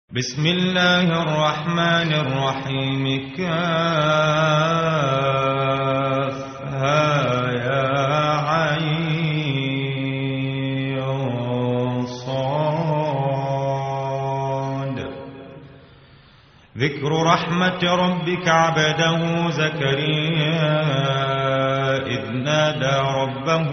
بسم الله الرحمن الرحيم كافها يا عين صاد. ذكر رحمة ربك عبده زكريا إذ نادى ربه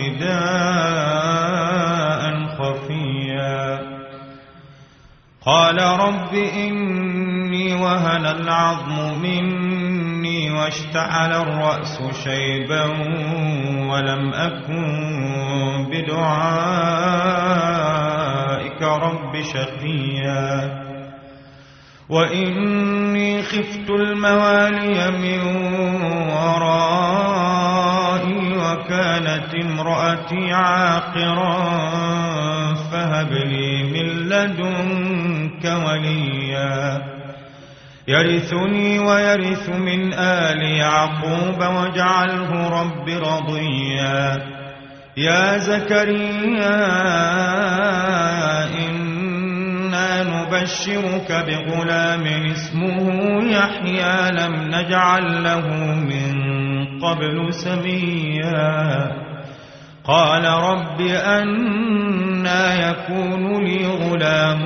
نداء خفيا قال رب إني وهن العظم مني واشتعل الرأس شيبا ولم أكن بدعائك رب شقيا وإني خفت الموالي من ورائي وكانت امرأتي عاقرا فهب لي من لدنك وليا يرثني ويرث من آل يعقوب واجعله رب رضيا. يا زكريا إنا نبشرك بغلام اسمه يحيى لم نجعل له من قبل سميا. قال رب أنى يكون لي غلام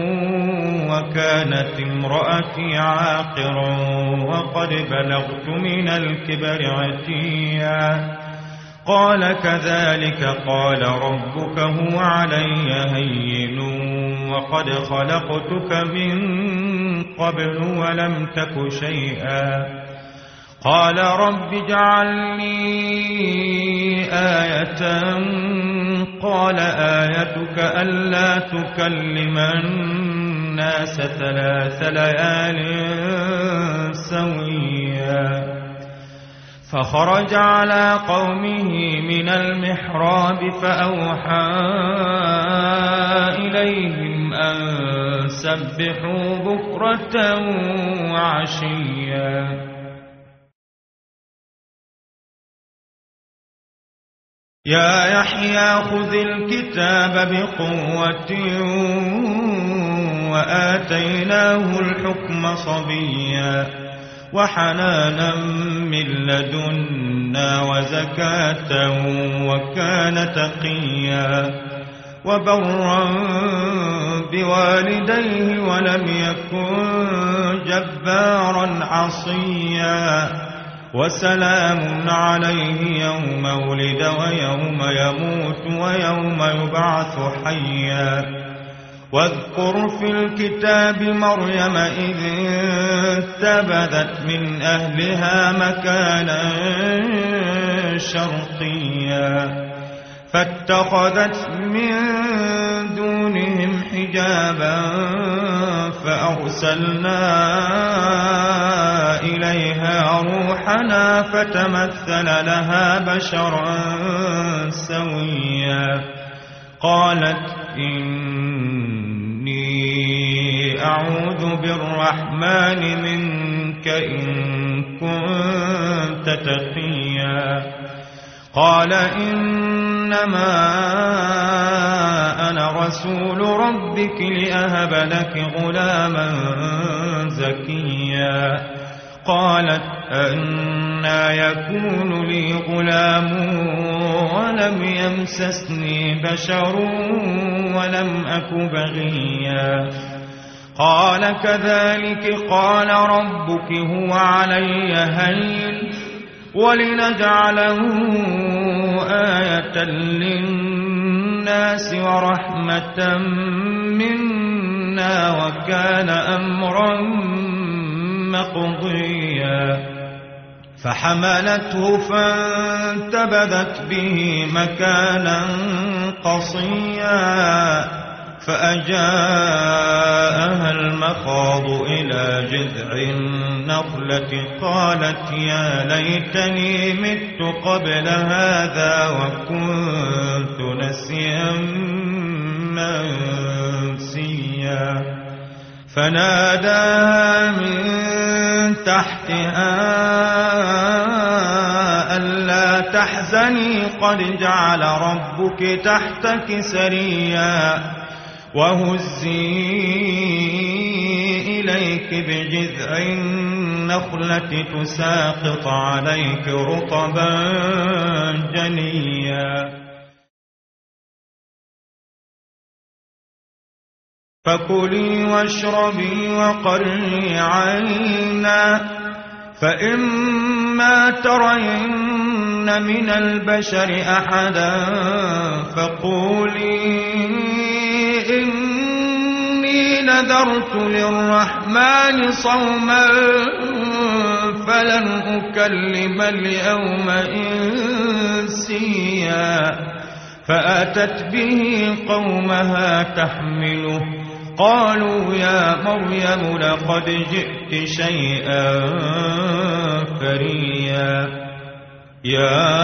وكانت امرأتي عاقرا وقد بلغت من الكبر عتيا. قال كذلك قال ربك هو علي هين وقد خلقتك من قبل ولم تك شيئا. قال رب اجعل لي آية. قال آيتك ألا تكلم الناس 3 ليال سويا. فخرج على قومه من المحراب فأوحى إليهم أن سبحوا بكرة وعشيا. يا يحيى خذ الكتاب بقوة وآتيناه الحكم صبيا وحنانا من لدنا وزكاة وكان تقيا وبرا بوالديه ولم يكن جبارا عصيا. وسلام عليه يوم ولد ويوم يموت ويوم يبعث حيا. واذكر في الكتاب مريم إذ انتبذت من أهلها مكانا شرقيا فاتخذت من دونهم حجابا فأرسلنا إليها روحنا فتمثل لها بشرا سويا. قالت إني أعوذ بالرحمن منك إن كنت تقيا. قال إنما أنا رسول ربك لأهب لك غلاما زكيا. قالت أنى يكون لي غلام ولم يمسسني بشر ولم أك بغيا. قال كذلك قال ربك هو علي هين ولنجعله آية للناس ورحمة منا وكان أمرا مقضيا. فحملته فانتبذت به مكانا قصيا فأجاءها المخاض إلى جذع النخلة قالت يا ليتني مت قبل هذا وكنت نسيا منسيا. فناداها من تحتها ألا تحزني قد جعل ربك تحتك سريا وهزي إليك بجذع النخلة تساقط عليك رطبا جنيا فكلي واشربي وقري عينا فإما ترين من البشر أحدا فقولي إني نذرت للرحمن صوما فلن أكلم اليوم إنسيا فأتت به قومها تحمله قالوا يا مريم لقد جئت شيئا فريا يا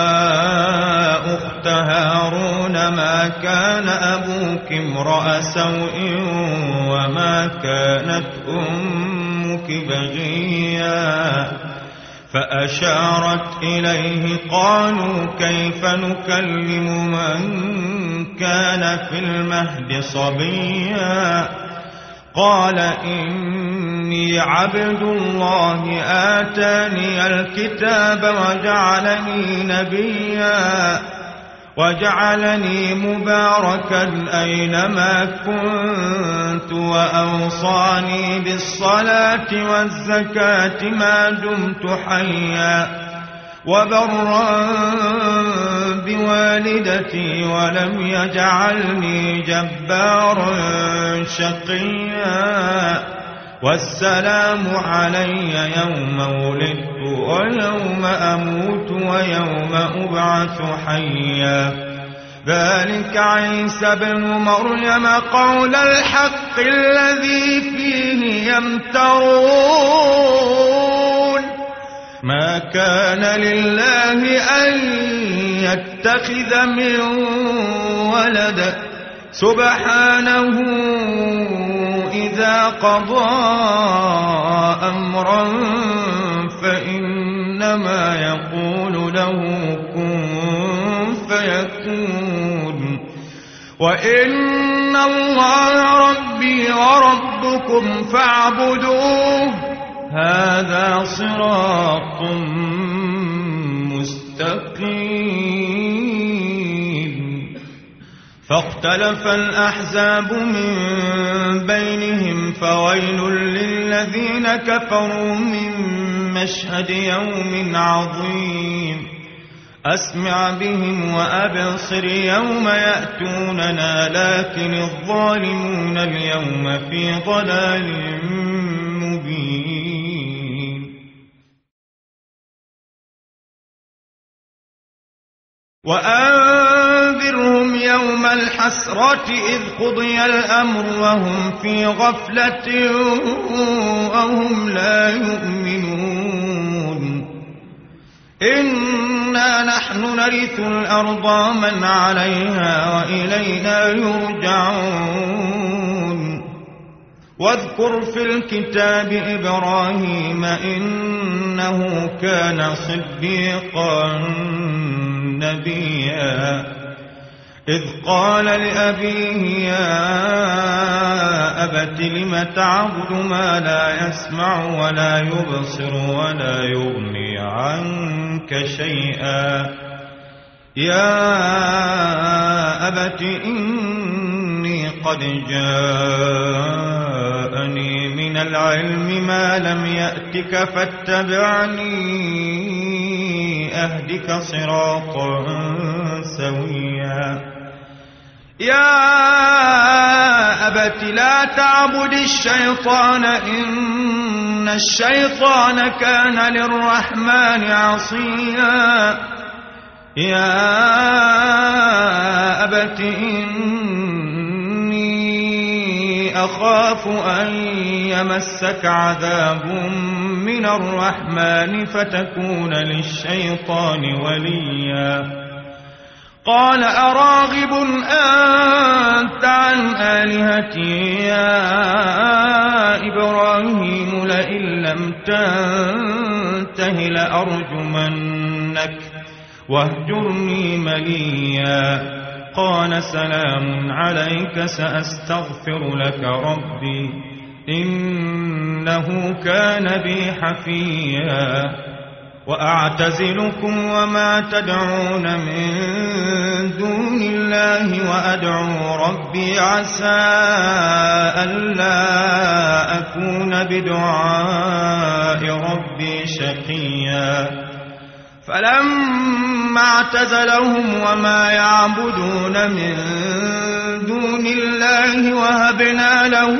أخت هارون ما كان أبوك امرأ سوء وما كانت أمك بغيا فأشارت إليه قالوا كيف نكلم من كان في المهد صبيا قال إني عبد الله آتاني الكتاب وجعلني نبيا وجعلني مباركا أينما كنت وأوصاني بالصلاة والزكاة ما دمت حيا وبرا بوالدتي ولم يجعلني جبارا شقيا والسلام علي يوم ولدت ويوم أموت ويوم أبعث حيا ذلك عيسى بن مريم قول الحق الذي فيه يمترون ما كان لله أن يتخذ من ولد سبحانه إذا قضى أمرا فإنما يقول له كن فيكون وإن الله ربي وربكم فاعبدوه هذا صراط مستقيم فاختلف الأحزاب من بينهم فويل للذين كفروا من مشهد يوم عظيم أسمع بهم وأبصر يوم يأتوننا لكن الظالمون اليوم في ضلال مبين وأنذرهم يوم الحسرة إذ قضي الأمر وهم في غفلة وهم لا يؤمنون إنا نحن نرث الأرض من عليها وإلينا يرجعون واذكر في الكتاب إبراهيم إنه كان صديقا نبيا إذ قال لأبيه يا أبت لم تعبد ما لا يسمع ولا يبصر ولا يغني عنك شيئا يا أبت إني قد جاءني من العلم ما لم يأتك فاتبعني أهدك صراطا سويا يا أبت لا تعبد الشيطان إن الشيطان كان للرحمن عصيا يا أبت إني أخاف أن يمسك عذاب من الرحمن فتكون للشيطان وليا قال أراغب أنت عن آلهتي يا إبراهيم لئن لم تنته لأرجمنك واهجرني مليا قال سلام عليك سأستغفر لك ربي إنه كان بي حفيا وأعتزلكم وما تدعون من دون الله وأدعو ربي عسى ألا أكون بدعاء ربي شقيا فلما اعتزلهم وما يعبدون من دون الله وهبنا له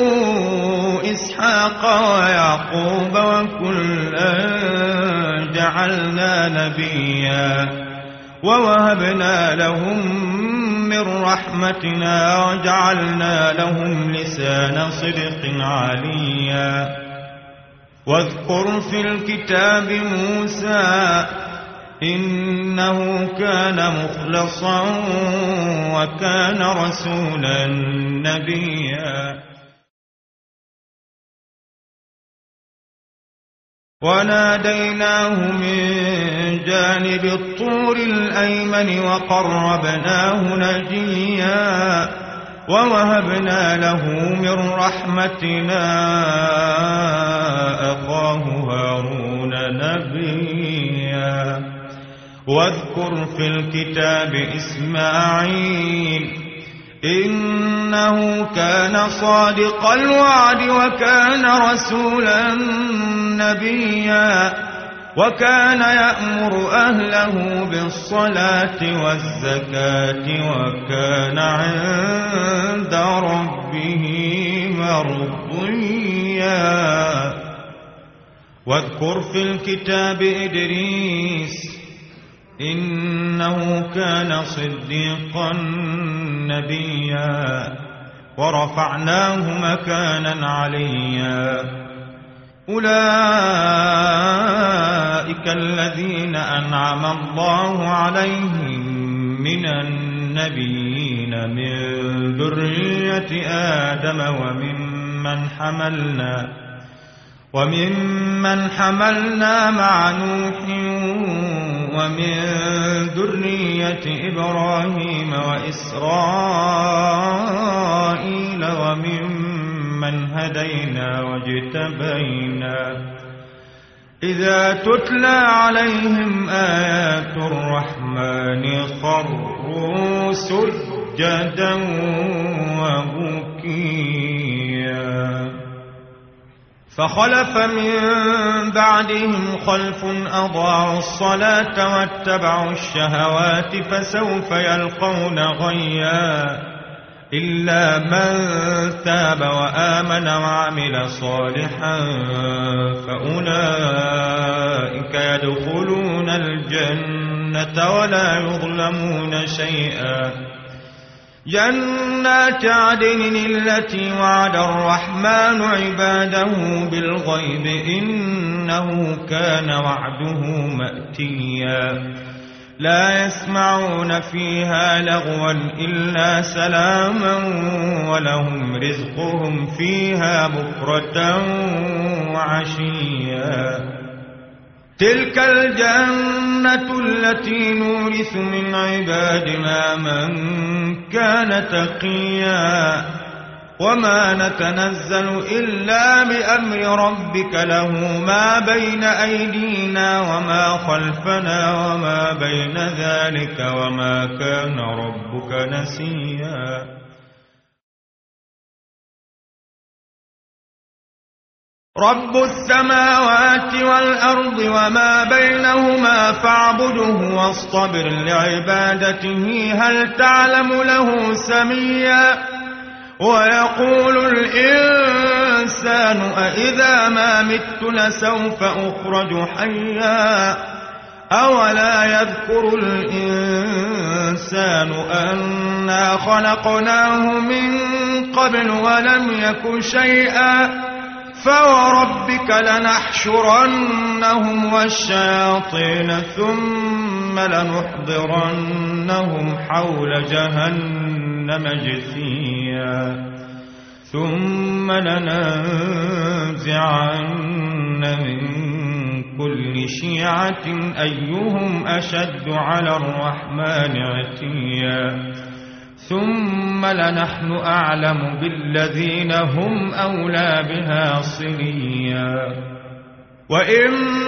إسحاق ويعقوب وكلا جعلنا نبيا ووهبنا لهم من رحمتنا وجعلنا لهم لسان صدق عليا واذكر في الكتاب موسى إنه كان مخلصا وكان رسولا نبيا وناديناه من جانب الطور الأيمن وقربناه نجيا ووهبنا له من رحمتنا أخاه هارون نبيا واذكر في الكتاب إسماعيل إنه كان صادق الوعد وكان رسولا نبيا وكان يأمر أهله بالصلاة والزكاة وكان عند ربه مرضيا واذكر في الكتاب إدريس إنه كان صديقا نبيا ورفعناه مكانا عليا أولئك الذين أنعم الله عليهم من النبيين من ذرية آدم وممن حملنا مع نوح ومن ذرية إبراهيم وإسرائيل وممن هدينا واجتبينا إذا تتلى عليهم آيات الرحمن خروا سجدا وبكيا فخلف من بعدهم خلف أضاعوا الصلاة واتبعوا الشهوات فسوف يلقون غيا إلا من تاب وآمن وعمل صالحا فأولئك يدخلون الجنة ولا يظلمون شيئا جنات عدن التي وعد الرحمن عباده بالغيب إنه كان وعده مأتيا لا يسمعون فيها لغوا إلا سلاما ولهم رزقهم فيها بكرة وعشيا تلك الجنة التي نورث من عبادنا من كان تقيا وما نتنزل إلا بأمر ربك له ما بين أيدينا وما خلفنا وما بين ذلك وما كان ربك نسيا رب السماوات والأرض وما بينهما فاعبده واصطبر لعبادته هل تعلم له سميا ويقول الإنسان أإذا ما مت لسوف أخرج حيا أولا يذكر الإنسان أنا خلقناه من قبل ولم يك شيئا فوربك لنحشرنهم والشياطين ثم لنحضرنهم حول جهنم جثيا ثم لننزعن من كل شيعة أيهم أشد على الرحمن عتيا ثم لنحن أعلم بالذين هم أولى بها صليا وإن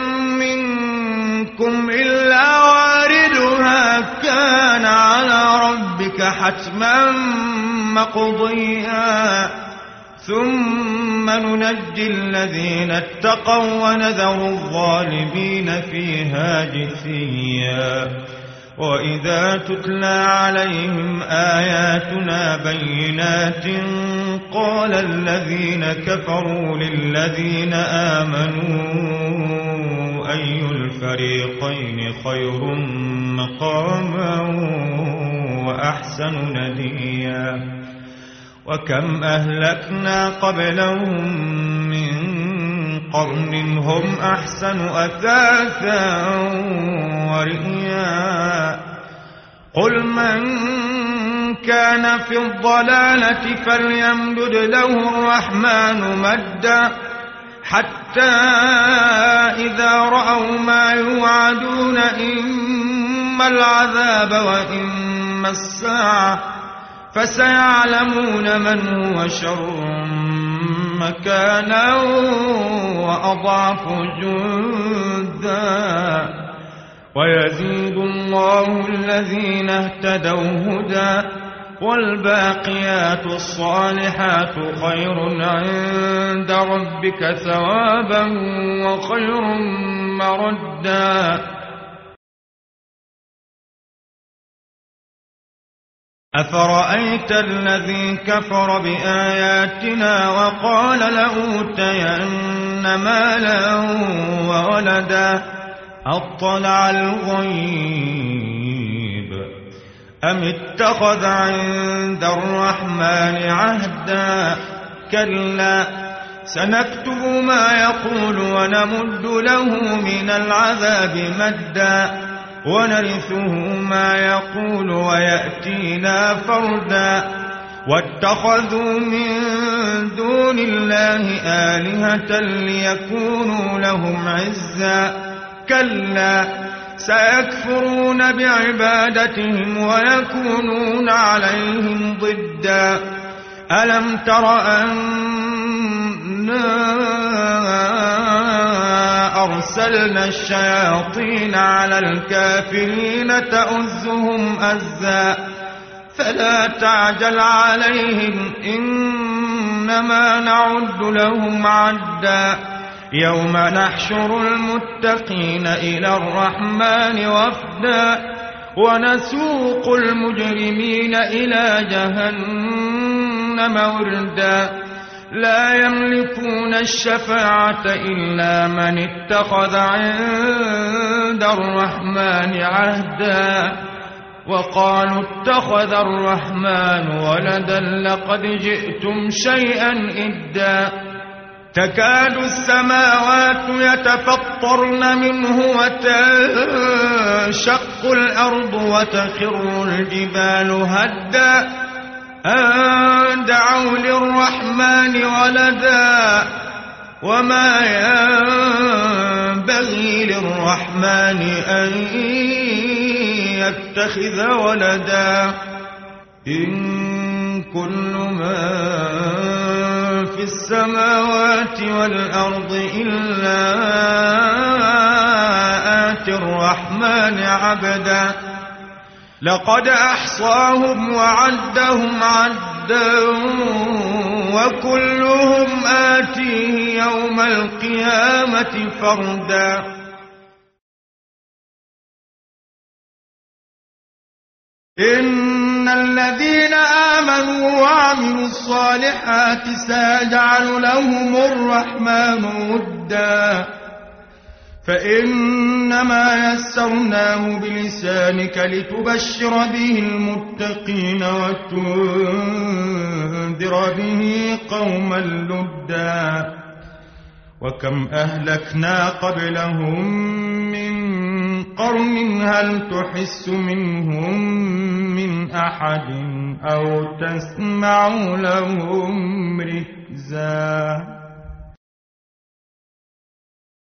منكم إلا واردها كان على ربك حتما مقضيا ثم ننجي الذين اتقوا ونذر الظالمين فيها جثيا وإذا تتلى عليهم آياتنا بينات قال الذين كفروا للذين آمنوا أي الفريقين خير مقاما وأحسن نديا وكم أهلكنا قبلهم من قرن هم أحسن أثاثا ورئيا قل من كان في الضلالة فليمدد له الرحمن مدا حتى إذا رأوا ما يوعدون إما العذاب وإما الساعة فسيعلمون من هو شر مكانا وأضعف جندا ويزيد الله الذين اهتدوا هدى والباقيات الصالحات خير عند ربك ثوابا وخير مردا أفرأيت الذي كفر بآياتنا وقال لأوتين مالا وولدا أطلع الغيب أم اتخذ عند الرحمن عهدا كلا سنكتب ما يقول ونمد له من العذاب مدا ونرثه ما يقول ويأتينا فردا واتخذوا من دون الله آلهة ليكونوا لهم عزا كلا سيكفرون بعبادتهم ويكونون عليهم ضدا ألم تر أنا أرسلنا الشياطين على الكافرين تؤزهم أزا فلا تعجل عليهم إنما نعد لهم عدا يوم نحشر المتقين إلى الرحمن وفدا ونسوق المجرمين إلى جهنم وردا لا يملكون الشفاعة إلا من اتخذ عند الرحمن عهدا وقالوا اتخذ الرحمن ولدا لقد جئتم شيئا إدا تكاد السماوات يتفطرن منه وتنشق الأرض وتخر الجبال هدا أن دعوا للرحمن ولدا وما ينبغي للرحمن أن يتخذ ولدا إن كل ما في السماوات والأرض إلا آتي الرحمن عبدا لقد أحصاهم وعدهم عدا وكلهم آتيه يوم القيامة فردا إن الذين آمنوا وعملوا الصالحات سيجعل لهم الرحمن ودا فإنما يسرناه بلسانك لتبشر به المتقين وتنذر به قوما لدا وكم أهلكنا قبلهم من قرن هل تحس منهم من أحد أو تسمع لهم ركزا